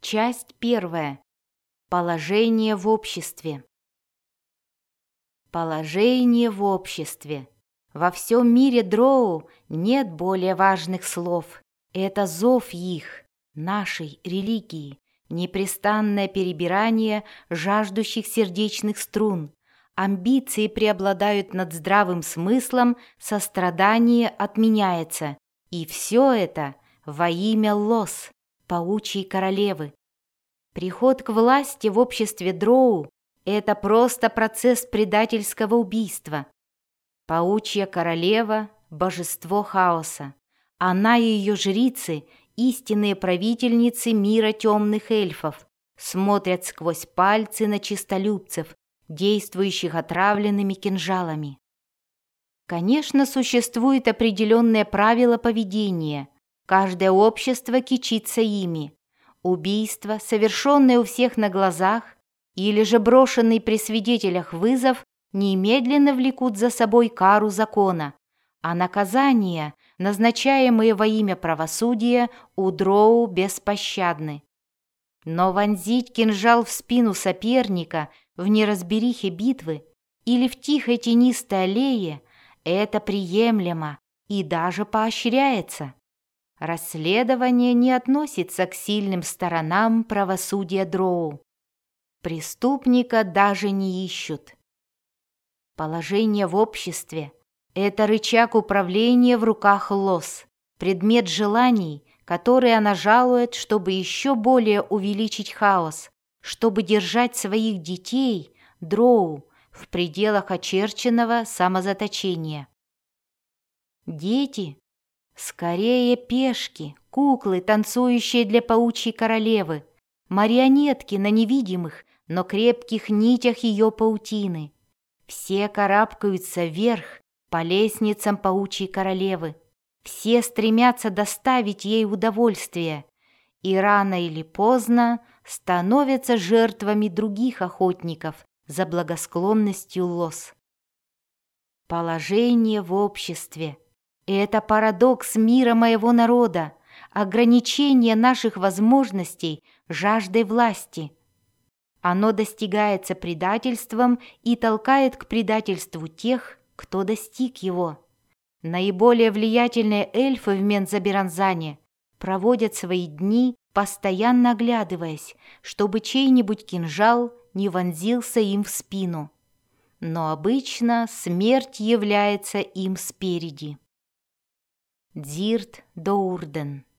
Часть первая. Положение в обществе. Положение в обществе. Во всем мире дроу нет более важных слов. Это зов их, нашей религии, непрестанное перебирание жаждущих сердечных струн. Амбиции преобладают над здравым смыслом, сострадание отменяется. И все это во имя Лос, паучьей королевы. Приход к власти в обществе дроу – это просто процесс предательского убийства. Паучья королева – божество хаоса. Она и ее жрицы – истинные правительницы мира темных эльфов, смотрят сквозь пальцы на чистолюбцев, действующих отравленными кинжалами. Конечно, существует определенное правило поведения. Каждое общество кичится ими. Убийство, совершенное у всех на глазах, или же брошенный при свидетелях вызов, немедленно влекут за собой кару закона, а наказания, назначаемые во имя правосудия, у дроу беспощадны. Но вонзить кинжал в спину соперника в неразберихе битвы или в тихой тенистой аллее – это приемлемо и даже поощряется. Расследование не относится к сильным сторонам правосудия дроу. Преступника даже не ищут. Положение в обществе – это рычаг управления в руках Лос, предмет желаний, которые она жалует, чтобы еще более увеличить хаос, чтобы держать своих детей, дроу, в пределах очерченного самозаточения. Дети – скорее пешки, куклы, танцующие для паучьей королевы, марионетки на невидимых, но крепких нитях ее паутины. Все карабкаются вверх по лестницам паучьей королевы. Все стремятся доставить ей удовольствие и рано или поздно становятся жертвами других охотников за благосклонностью Лос. Положение в обществе – это парадокс мира моего народа, ограничение наших возможностей жаждой власти. Оно достигается предательством и толкает к предательству тех, кто достиг его. Наиболее влиятельные эльфы в Мензаберанзане проводят свои дни, постоянно оглядываясь, чтобы чей-нибудь кинжал не вонзился им в спину. Но обычно смерть является им спереди. Дзирт Доурден.